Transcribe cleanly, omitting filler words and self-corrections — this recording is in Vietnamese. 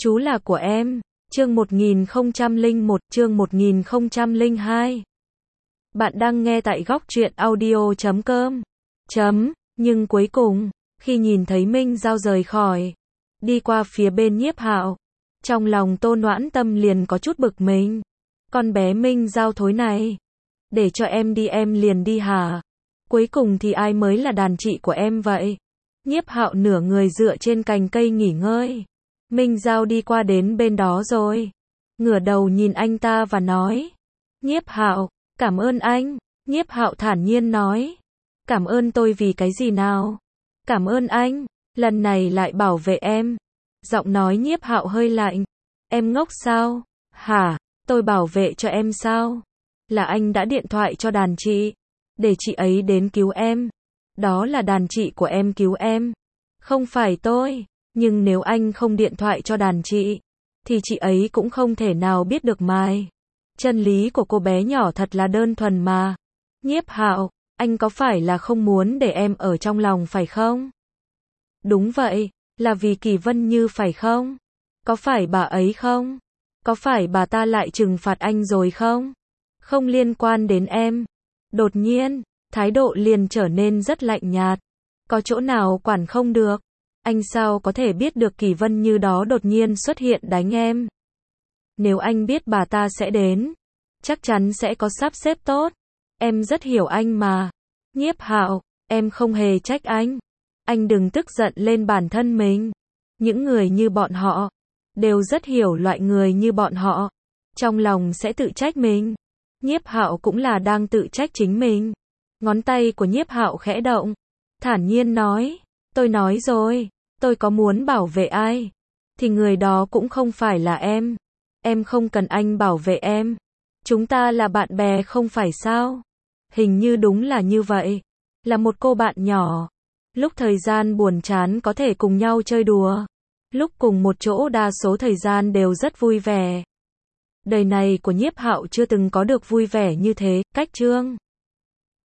Chú là của em. Chương 1001, chương 1002. Bạn đang nghe tại góc truyện audio.com. Nhưng cuối cùng, khi nhìn thấy Minh Giao rời khỏi, đi qua phía bên Nhiếp Hạo, trong lòng Tô Noãn Tâm liền có chút bực mình. Con bé Minh Giao thối này, để cho em đi em liền đi hả? Cuối cùng thì ai mới là đàn chị của em vậy? Nhiếp Hạo nửa người dựa trên cành cây nghỉ ngơi. Minh Giao đi qua đến bên đó rồi, ngửa đầu nhìn anh ta và nói: Nhiếp Hạo, cảm ơn anh. Nhiếp Hạo thản nhiên nói: Cảm ơn tôi vì cái gì nào? Cảm ơn anh, lần này lại bảo vệ em. Giọng nói Nhiếp Hạo hơi lạnh. Em ngốc sao? Hả? Tôi bảo vệ cho em sao? Là anh đã điện thoại cho đàn chị, để chị ấy đến cứu em. Đó là đàn chị của em cứu em, không phải tôi. Nhưng nếu anh không điện thoại cho đàn chị, thì chị ấy cũng không thể nào biết được mai. Chân lý của cô bé nhỏ thật là đơn thuần mà. Nhiếp Hạo, anh có phải là không muốn để em ở trong lòng phải không? Đúng vậy, là vì Kỳ Vân Như phải không? Có phải bà ấy không? Có phải bà ta lại trừng phạt anh rồi không? Không liên quan đến em. Đột nhiên, thái độ liền trở nên rất lạnh nhạt. Có chỗ nào quản không được? Anh sao có thể biết được Kỳ Vân Như đó đột nhiên xuất hiện đánh em? Nếu anh biết bà ta sẽ đến, chắc chắn sẽ có sắp xếp tốt. Em rất hiểu anh mà. Nhiếp Hạo, em không hề trách anh. Anh đừng tức giận lên bản thân mình. Những người như bọn họ đều rất hiểu loại người như bọn họ, trong lòng sẽ tự trách mình. Nhiếp Hạo cũng là đang tự trách chính mình. Ngón tay của Nhiếp Hạo khẽ động, thản nhiên nói: Tôi nói rồi, tôi có muốn bảo vệ ai, thì người đó cũng không phải là em. Em không cần anh bảo vệ em. Chúng ta là bạn bè không phải sao? Hình như đúng là như vậy. Là một cô bạn nhỏ. Lúc thời gian buồn chán có thể cùng nhau chơi đùa. Lúc cùng một chỗ đa số thời gian đều rất vui vẻ. Đời này của Nhiếp Hạo chưa từng có được vui vẻ như thế. Cách chương